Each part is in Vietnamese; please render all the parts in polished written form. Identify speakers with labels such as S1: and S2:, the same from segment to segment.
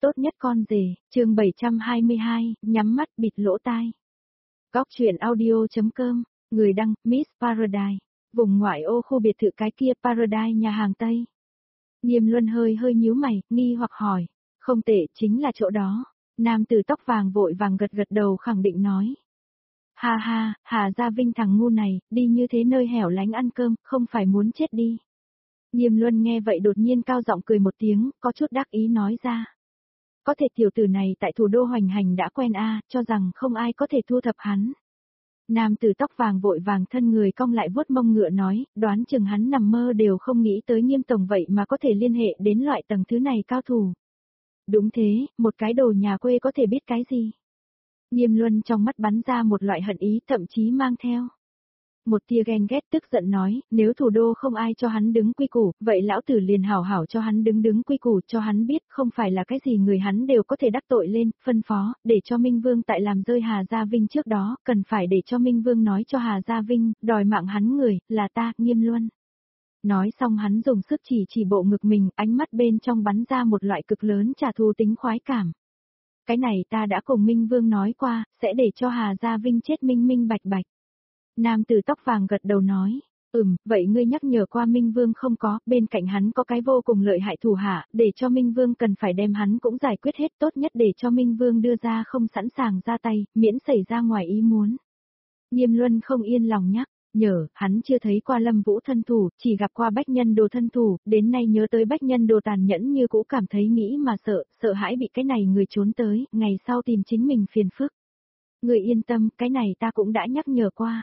S1: Tốt nhất con rể, chương 722, nhắm mắt bịt lỗ tai. Góc truyện audio.com, người đăng, Miss Paradise, vùng ngoại ô khu biệt thự cái kia Paradise nhà hàng Tây. Nghiêm Luân hơi nhíu mày, nghi hoặc hỏi, không tệ chính là chỗ đó. Nam tử tóc vàng vội vàng gật đầu khẳng định nói. Ha ha, Hà Gia Vinh thằng ngu này, đi như thế nơi hẻo lánh ăn cơm, không phải muốn chết đi. Nghiêm Luân nghe vậy đột nhiên cao giọng cười một tiếng, có chút đắc ý nói ra. Có thể tiểu tử này tại thủ đô hoành hành đã quen cho rằng không ai có thể thu thập hắn. Nam tử tóc vàng vội vàng thân người cong lại vuốt mông ngựa nói, đoán chừng hắn nằm mơ đều không nghĩ tới Nghiêm tổng vậy mà có thể liên hệ đến loại tầng thứ này cao thủ. Đúng thế, một cái đồ nhà quê có thể biết cái gì. Nghiêm Luân trong mắt bắn ra một loại hận ý thậm chí mang theo một tia ghen ghét tức giận nói, nếu thủ đô không ai cho hắn đứng quy củ, vậy lão tử liền hảo hảo cho hắn đứng quy củ, cho hắn biết không phải là cái gì người hắn đều có thể đắc tội lên, phân phó, để cho Minh Vương tại làm rơi Hà Gia Vinh trước đó, cần phải để cho Minh Vương nói cho Hà Gia Vinh, đòi mạng hắn người, là ta, Nghiêm Luân. Nói xong hắn dùng sức chỉ bộ ngực mình, ánh mắt bên trong bắn ra một loại cực lớn trả thù tính khoái cảm. Cái này ta đã cùng Minh Vương nói qua, sẽ để cho Hà Gia Vinh chết minh bạch. Nam tử tóc vàng gật đầu nói, vậy ngươi nhắc nhở qua Minh Vương không có, bên cạnh hắn có cái vô cùng lợi hại thủ hạ, để cho Minh Vương cần phải đem hắn cũng giải quyết hết, tốt nhất để cho Minh Vương đưa ra không sẵn sàng ra tay, miễn xảy ra ngoài ý muốn. Nghiêm Luân không yên lòng nhắc nhở, hắn chưa thấy qua Lâm Vũ thân thủ, chỉ gặp qua Bách Nhân Đồ thân thủ, đến nay nhớ tới Bách Nhân Đồ tàn nhẫn như cũ cảm thấy nghĩ mà sợ hãi bị cái này người trốn tới, ngày sau tìm chính mình phiền phức. Người yên tâm, cái này ta cũng đã nhắc nhở qua.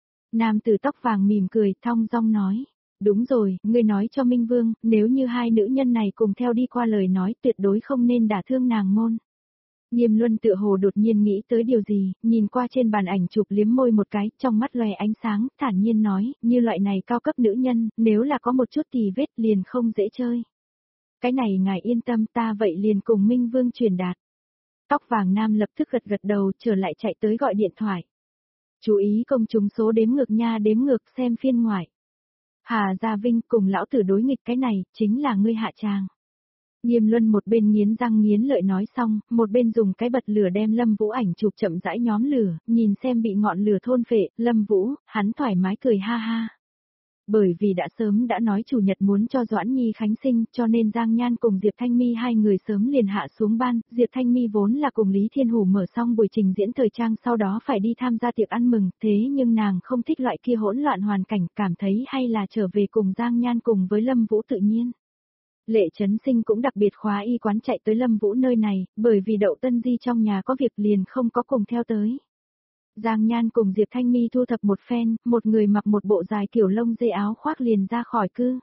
S1: Nam tử tóc vàng mỉm cười, thong dong nói. Đúng rồi, ngươi nói cho Minh Vương, nếu như hai nữ nhân này cùng theo đi qua lời nói tuyệt đối không nên đả thương nàng môn. Nghiêm Luân tựa hồ đột nhiên nghĩ tới điều gì, nhìn qua trên bàn ảnh chụp liếm môi một cái, trong mắt lòe ánh sáng, thản nhiên nói, như loại này cao cấp nữ nhân, nếu là có một chút tì vết liền không dễ chơi. Cái này ngài yên tâm ta vậy liền cùng Minh Vương truyền đạt. Tóc vàng nam lập tức gật đầu trở lại chạy tới gọi điện thoại. Chú ý công chúng số đếm ngược xem phiên ngoại. Hà Gia Vinh cùng lão tử đối nghịch cái này, chính là ngươi hạ tràng. Nghiêm Luân một bên nghiến răng nghiến lợi nói xong, một bên dùng cái bật lửa đem Lâm Vũ ảnh chụp chậm rãi nhóm lửa, nhìn xem bị ngọn lửa thôn phệ, Lâm Vũ, hắn thoải mái cười ha ha. Bởi vì đã sớm đã nói chủ nhật muốn cho Doãn Nhi khánh sinh, cho nên Giang Nhan cùng Diệp Thanh Mi hai người sớm liền hạ xuống ban, Diệp Thanh Mi vốn là cùng Lý Thiên Hủ mở xong buổi trình diễn thời trang sau đó phải đi tham gia tiệc ăn mừng, thế nhưng nàng không thích loại kia hỗn loạn hoàn cảnh, cảm thấy hay là trở về cùng Giang Nhan cùng với Lâm Vũ tự nhiên. Lệ Chấn Sinh cũng đặc biệt khóa y quán chạy tới Lâm Vũ nơi này, bởi vì Đậu Tân Di trong nhà có việc liền không có cùng theo tới. Giang Nhan cùng Diệp Thanh Mi thu thập một phen, một người mặc một bộ dài kiểu lông dê áo khoác liền ra khỏi cư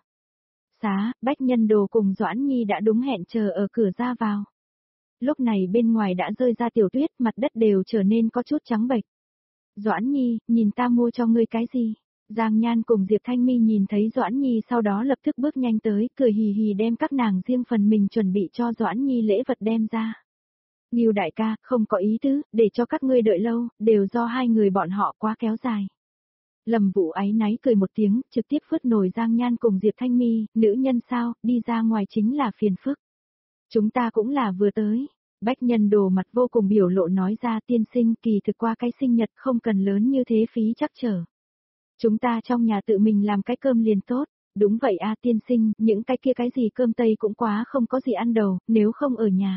S1: xá, Bách Nhân Đồ cùng Doãn Nhi đã đúng hẹn chờ ở cửa ra vào. Lúc này bên ngoài đã rơi ra tiểu tuyết, mặt đất đều trở nên có chút trắng bệch. Doãn Nhi, nhìn ta mua cho ngươi cái gì? Giang Nhan cùng Diệp Thanh Mi nhìn thấy Doãn Nhi sau đó lập tức bước nhanh tới, cười hì hì đem các nàng riêng phần mình chuẩn bị cho Doãn Nhi lễ vật đem ra. Ngưu đại ca, không có ý tứ, để cho các ngươi đợi lâu, đều do hai người bọn họ quá kéo dài. Lâm Vũ áy náy cười một tiếng, trực tiếp phớt nổi Giang Nhan cùng Diệp Thanh Mi, nữ nhân sao, đi ra ngoài chính là phiền phức. Chúng ta cũng là vừa tới. Bách Nhân Đồ mặt vô cùng biểu lộ nói ra tiên sinh kỳ thực qua cái sinh nhật không cần lớn như thế phí chắc trở. Chúng ta trong nhà tự mình làm cái cơm liền tốt. Đúng vậy tiên sinh, những cái kia cái gì cơm tây cũng quá không có gì ăn đầu, nếu không ở nhà.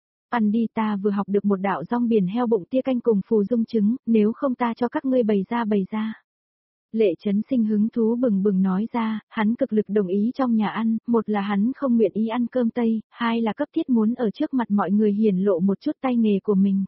S1: Ăn đi ta vừa học được một đạo rong biển heo bụng tia canh cùng phù dung trứng, nếu không ta cho các ngươi bày ra. Lệ Chấn Sinh hứng thú bừng nói ra, hắn cực lực đồng ý trong nhà ăn, một là hắn không nguyện ý ăn cơm tây, hai là cấp thiết muốn ở trước mặt mọi người hiển lộ một chút tay nghề của mình.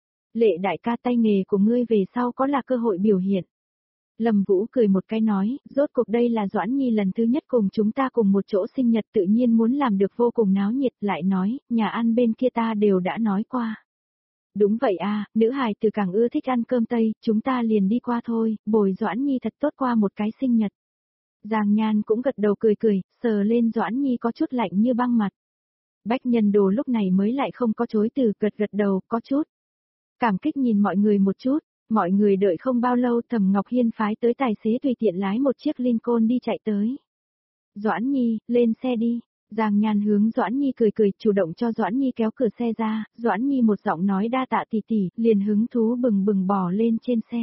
S1: Lệ đại ca tay nghề của ngươi về sau có là cơ hội biểu hiện. Lâm Vũ cười một cái nói, rốt cuộc đây là Doãn Nhi lần thứ nhất cùng chúng ta cùng một chỗ sinh nhật tự nhiên muốn làm được vô cùng náo nhiệt, lại nói, nhà ăn bên kia ta đều đã nói qua. Đúng vậy nữ hài từ càng ưa thích ăn cơm tây, chúng ta liền đi qua thôi, bồi Doãn Nhi thật tốt qua một cái sinh nhật. Giang Nhan cũng gật đầu cười, sờ lên Doãn Nhi có chút lạnh như băng mặt. Bách Nhân Đồ lúc này mới lại không có chối từ, gật đầu, có chút cảm kích nhìn mọi người một chút. Mọi người đợi không bao lâu Thẩm Ngọc Hiên phái tới tài xế tùy tiện lái một chiếc Lincoln đi chạy tới. Doãn Nhi, lên xe đi. Giang Nhan hướng Doãn Nhi cười cười, chủ động cho Doãn Nhi kéo cửa xe ra, Doãn Nhi một giọng nói đa tạ tỷ tỷ, liền hứng thú bừng bừng bò lên trên xe.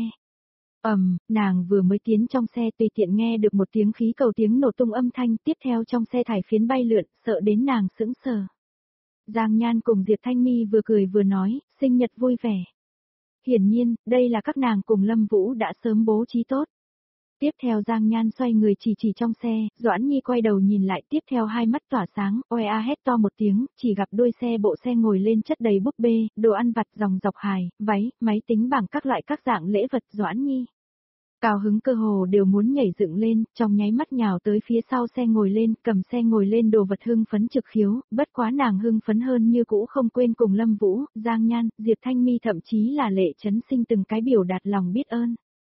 S1: Nàng vừa mới tiến trong xe tùy tiện nghe được một tiếng khí cầu tiếng nổ tung âm thanh, tiếp theo trong xe thải phiến bay lượn, sợ đến nàng sững sờ. Giang Nhan cùng Diệp Thanh Mi vừa cười vừa nói, sinh nhật vui vẻ. Hiển nhiên, đây là các nàng cùng Lâm Vũ đã sớm bố trí tốt. Tiếp theo Giang Nhan xoay người chỉ trong xe, Doãn Nhi quay đầu nhìn lại, tiếp theo hai mắt tỏa sáng, oe a hét to một tiếng, chỉ gặp đuôi xe bộ xe ngồi lên chất đầy búp bê, đồ ăn vặt dòng dọc hài, váy, máy tính bảng các loại các dạng lễ vật. Doãn Nhi cao hứng cơ hồ đều muốn nhảy dựng lên, trong nháy mắt nhào tới phía sau xe ngồi lên, cầm xe ngồi lên đồ vật hưng phấn trực khiếu, bất quá nàng hưng phấn hơn như cũ không quên cùng Lâm Vũ, Giang Nhan, Diệp Thanh Mi thậm chí là Lệ Chấn Sinh từng cái biểu đạt lòng biết ơn.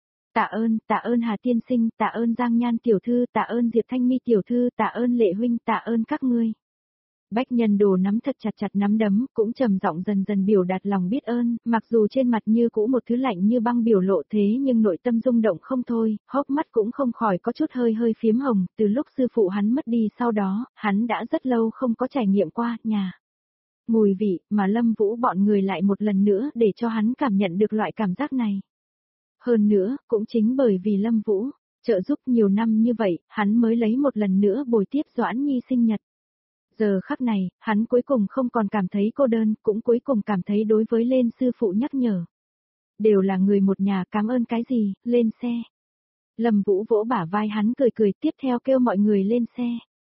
S1: Tạ ơn Hà tiên sinh, tạ ơn Giang Nhan tiểu thư, tạ ơn Diệp Thanh Mi tiểu thư, tạ ơn Lệ huynh, tạ ơn các ngươi. Bách Nhân Đồ nắm thật chặt nắm đấm, cũng trầm giọng dần dần biểu đạt lòng biết ơn, mặc dù trên mặt như cũ một thứ lạnh như băng biểu lộ thế nhưng nội tâm rung động không thôi, hốc mắt cũng không khỏi có chút hơi phiếm hồng, từ lúc sư phụ hắn mất đi sau đó, hắn đã rất lâu không có trải nghiệm qua nhà mùi vị, mà Lâm Vũ bọn người lại một lần nữa để cho hắn cảm nhận được loại cảm giác này. Hơn nữa, cũng chính bởi vì Lâm Vũ trợ giúp nhiều năm như vậy, hắn mới lấy một lần nữa bồi tiếp Doãn Nhi sinh nhật. Giờ khắc này, hắn cuối cùng không còn cảm thấy cô đơn, cũng cuối cùng cảm thấy đối với lên sư phụ nhắc nhở. Đều là người một nhà, cảm ơn cái gì, lên xe. Lâm Vũ vỗ bả vai hắn cười tiếp theo kêu mọi người lên xe.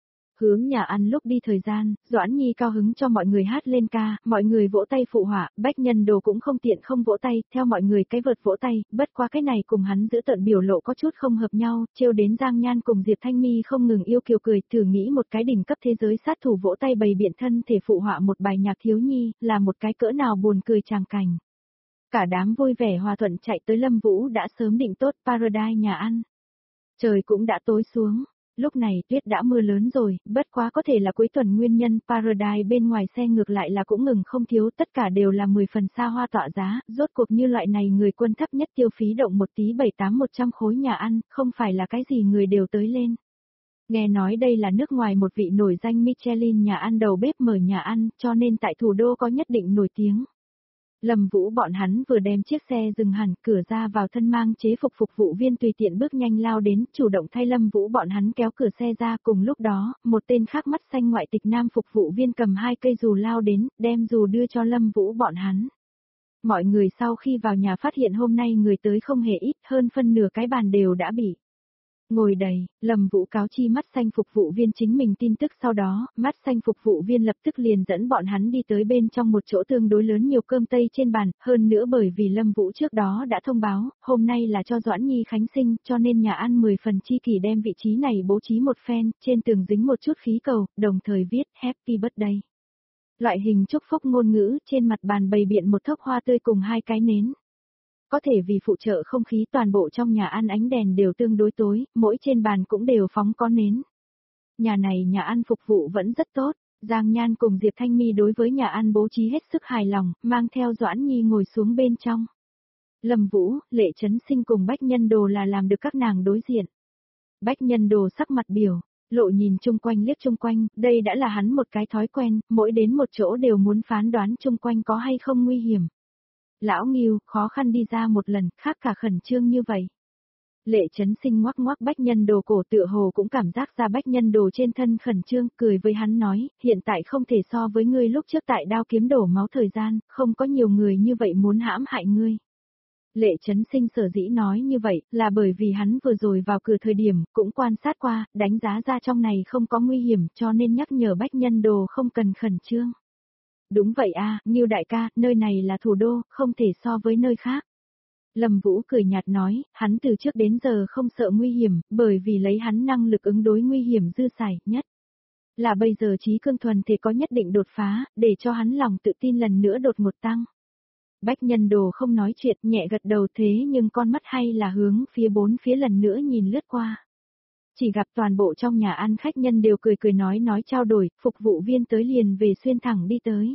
S1: Hướng nhà ăn lúc đi thời gian, Doãn Nhi cao hứng cho mọi người hát lên ca, mọi người vỗ tay phụ họa, Bách Nhân Đồ cũng không tiện không vỗ tay, theo mọi người cái vợt vỗ tay, bất qua cái này cùng hắn giữ tợn biểu lộ có chút không hợp nhau, trêu đến Giang Nhan cùng Diệp Thanh Mi không ngừng yêu kiều cười, thử nghĩ một cái đỉnh cấp thế giới sát thủ vỗ tay bày biện thân thể phụ họa một bài nhạc thiếu nhi, là một cái cỡ nào buồn cười tràng cảnh. Cả đám vui vẻ hòa thuận chạy tới Lâm Vũ đã sớm định tốt Paradise nhà ăn. Trời cũng đã tối xuống. Lúc này tuyết đã mưa lớn rồi, bất quá có thể là cuối tuần nguyên nhân, Paradise bên ngoài xe ngược lại là cũng ngừng không thiếu, tất cả đều là 10 phần xa hoa tọa giá, rốt cuộc như loại này người quân thấp nhất tiêu phí động một tí 7-8-100 khối nhà ăn, không phải là cái gì người đều tới lên. Nghe nói đây là nước ngoài một vị nổi danh Michelin nhà ăn đầu bếp mở nhà ăn, cho nên tại thủ đô có nhất định nổi tiếng. Lâm Vũ bọn hắn vừa đem chiếc xe dừng hẳn, cửa ra vào thân mang chế phục phục vụ viên tùy tiện bước nhanh lao đến, chủ động thay Lâm Vũ bọn hắn kéo cửa xe ra, cùng lúc đó, một tên khác mắt xanh ngoại tịch nam phục vụ viên cầm 2 cây dù lao đến, đem dù đưa cho Lâm Vũ bọn hắn. Mọi người sau khi vào nhà phát hiện hôm nay người tới không hề ít, hơn phân nửa cái bàn đều đã bị ngồi đầy. Lâm Vũ cáo chi mắt xanh phục vụ viên chính mình tin tức, sau đó, mắt xanh phục vụ viên lập tức liền dẫn bọn hắn đi tới bên trong một chỗ tương đối lớn nhiều cơm tây trên bàn, hơn nữa bởi vì Lâm Vũ trước đó đã thông báo, hôm nay là cho Doãn Nhi khánh sinh, cho nên nhà ăn 10 phần chi kỷ đem vị trí này bố trí một phen, trên tường dính một chút khí cầu, đồng thời viết Happy Birthday. Loại hình chúc phúc ngôn ngữ, trên mặt bàn bày biện một thốc hoa tươi cùng 2 cái nến. Có thể vì phụ trợ không khí toàn bộ trong nhà ăn ánh đèn đều tương đối tối, mỗi trên bàn cũng đều phóng có nến. Nhà này nhà ăn phục vụ vẫn rất tốt, Giang Nhan cùng Diệp Thanh Mi đối với nhà ăn bố trí hết sức hài lòng, mang theo Doãn Nhi ngồi xuống bên trong. Lâm Vũ, Lệ Chấn Sinh cùng Bách Nhân Đồ là làm được các nàng đối diện. Bách Nhân Đồ sắc mặt biểu, lộ nhìn chung quanh liếc chung quanh, đây đã là hắn một cái thói quen, mỗi đến một chỗ đều muốn phán đoán chung quanh có hay không nguy hiểm. Lão Nghiêu, khó khăn đi ra một lần, khác cả khẩn trương như vậy. Lệ Chấn Sinh ngoắc ngoắc Bách Nhân Đồ cổ, tựa hồ cũng cảm giác ra Bách Nhân Đồ trên thân khẩn trương, cười với hắn nói, hiện tại không thể so với ngươi lúc trước tại đao kiếm đổ máu thời gian, không có nhiều người như vậy muốn hãm hại ngươi. Lệ Chấn Sinh sở dĩ nói như vậy, là bởi vì hắn vừa rồi vào cửa thời điểm, cũng quan sát qua, đánh giá ra trong này không có nguy hiểm, cho nên nhắc nhở Bách Nhân Đồ không cần khẩn trương. Đúng vậy a, Nghiêu đại ca, nơi này là thủ đô, không thể so với nơi khác. Lâm Vũ cười nhạt nói, hắn từ trước đến giờ không sợ nguy hiểm, bởi vì lấy hắn năng lực ứng đối nguy hiểm dư xài nhất. Là bây giờ trí cương thuần thể có nhất định đột phá, để cho hắn lòng tự tin lần nữa đột ngột tăng. Bách Nhân Đồ không nói chuyện, nhẹ gật đầu, thế nhưng con mắt hay là hướng phía bốn phía lần nữa nhìn lướt qua. Chỉ gặp toàn bộ trong nhà ăn khách nhân đều cười nói trao đổi, phục vụ viên tới liền về xuyên thẳng đi tới.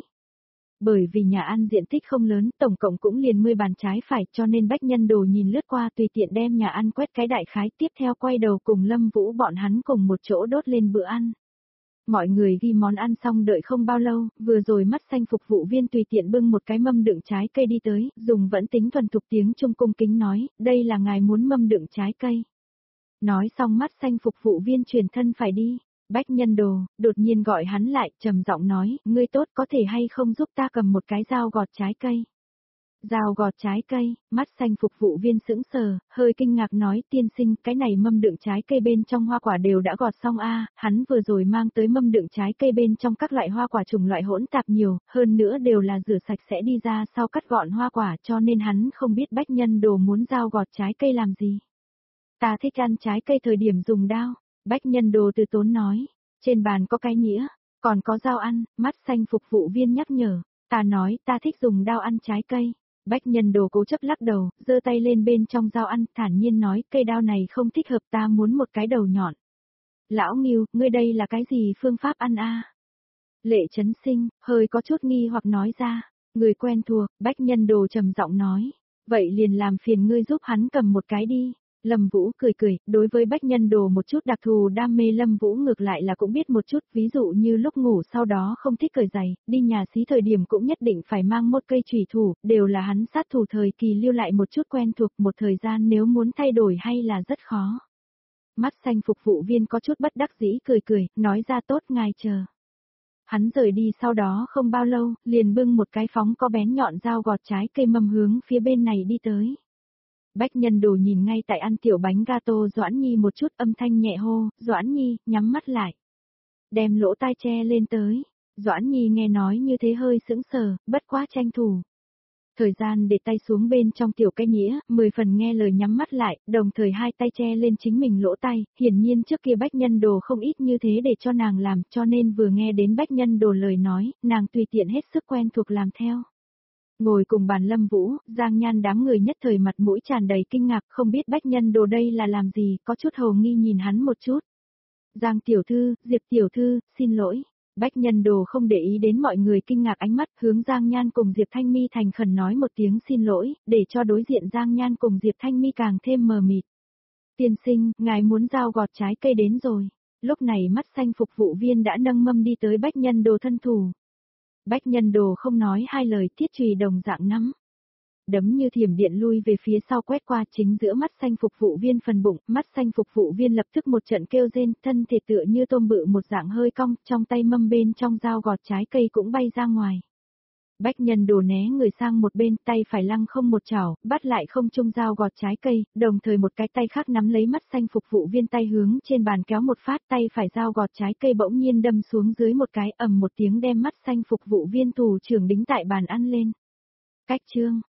S1: Bởi vì nhà ăn diện tích không lớn, tổng cộng cũng liền 10 bàn trái phải, cho nên Bách Nhân Đồ nhìn lướt qua tùy tiện đem nhà ăn quét cái đại khái, tiếp theo quay đầu cùng Lâm Vũ bọn hắn cùng một chỗ đốt lên bữa ăn. Mọi người ghi món ăn xong đợi không bao lâu, vừa rồi mắt xanh phục vụ viên tùy tiện bưng một cái mâm đựng trái cây đi tới, dùng vẫn tính thuần thục tiếng Trung cung kính nói, đây là ngài muốn mâm đựng trái cây. Nói xong mắt xanh phục vụ viên chuyển thân phải đi. Bách Nhân Đồ, đột nhiên gọi hắn lại, trầm giọng nói, ngươi tốt có thể hay không giúp ta cầm một cái dao gọt trái cây. Dao gọt trái cây, mắt xanh phục vụ viên sững sờ, hơi kinh ngạc nói tiên sinh cái này mâm đựng trái cây bên trong hoa quả đều đã gọt xong hắn vừa rồi mang tới mâm đựng trái cây bên trong các loại hoa quả chủng loại hỗn tạp nhiều, hơn nữa đều là rửa sạch sẽ đi ra sau cắt gọn hoa quả cho nên hắn không biết Bách Nhân Đồ muốn dao gọt trái cây làm gì. Ta thích ăn trái cây thời điểm dùng dao, Bách Nhân Đồ từ tốn nói, trên bàn có cái nhĩa, còn có dao ăn, mắt xanh phục vụ viên nhắc nhở, ta nói ta thích dùng dao ăn trái cây. Bách Nhân Đồ cố chấp lắc đầu, giơ tay lên bên trong dao ăn, thản nhiên nói, cây đao này không thích hợp ta muốn một cái đầu nhọn. Lão Ngưu, ngươi đây là cái gì phương pháp ăn Lệ Chấn Sinh, hơi có chút nghi hoặc nói ra, người quen thuộc, Bách Nhân Đồ trầm giọng nói, vậy liền làm phiền ngươi giúp hắn cầm một cái đi. Lâm Vũ cười cười, đối với Bách Nhân Đồ một chút đặc thù đam mê Lâm Vũ ngược lại là cũng biết một chút, ví dụ như lúc ngủ sau đó không thích cởi giày, đi nhà xí thời điểm cũng nhất định phải mang một cây chùy thủ, đều là hắn sát thủ thời kỳ lưu lại một chút quen thuộc, một thời gian nếu muốn thay đổi hay là rất khó. Mắt xanh phục vụ viên có chút bất đắc dĩ cười cười, nói ra tốt ngài chờ. Hắn rời đi sau đó không bao lâu, liền bưng một cái phóng có bén nhọn dao gọt trái cây mâm hướng phía bên này đi tới. Bách Nhân Đồ nhìn ngay tại ăn tiểu bánh gato Doãn Nhi một chút âm thanh nhẹ hô, Doãn Nhi, nhắm mắt lại. Đem lỗ tai che lên tới. Doãn Nhi nghe nói như thế hơi sững sờ, bất quá tranh thủ. Thời gian để tay xuống bên trong tiểu cái nhĩa, 10 phần nghe lời nhắm mắt lại, đồng thời hai tay che lên chính mình lỗ tai, hiển nhiên trước kia Bách Nhân Đồ không ít như thế để cho nàng làm, cho nên vừa nghe đến Bách Nhân Đồ lời nói, nàng tùy tiện hết sức quen thuộc làm theo. Ngồi cùng bàn Lâm Vũ, Giang Nhan đám người nhất thời mặt mũi tràn đầy kinh ngạc không biết Bách Nhân Đồ đây là làm gì, có chút hồ nghi nhìn hắn một chút. Giang tiểu thư, Diệp tiểu thư, xin lỗi. Bách Nhân Đồ không để ý đến mọi người kinh ngạc ánh mắt, hướng Giang Nhan cùng Diệp Thanh Mi thành khẩn nói một tiếng xin lỗi, để cho đối diện Giang Nhan cùng Diệp Thanh Mi càng thêm mờ mịt. Tiên sinh, ngài muốn dao gọt trái cây đến rồi. Lúc này mắt xanh phục vụ viên đã nâng mâm đi tới Bách Nhân Đồ thân thủ. Bách Nhân Đồ không nói hai lời, thiết chùy đồng dạng nắm. Đấm như thiểm điện lui về phía sau quét qua chính giữa mắt xanh phục vụ viên phần bụng, mắt xanh phục vụ viên lập tức một trận kêu rên, thân thể tựa như tôm bự một dạng hơi cong, trong tay mâm bên trong dao gọt trái cây cũng bay ra ngoài. Bách Nhân Đồ né người sang một bên, tay phải lăng không một chảo, bắt lại không trung dao gọt trái cây, đồng thời một cái tay khác nắm lấy mắt xanh phục vụ viên tay hướng trên bàn kéo một phát, tay phải dao gọt trái cây bỗng nhiên đâm xuống dưới một cái ầm một tiếng đem mắt xanh phục vụ viên tù trưởng đính tại bàn ăn lên. Cách chương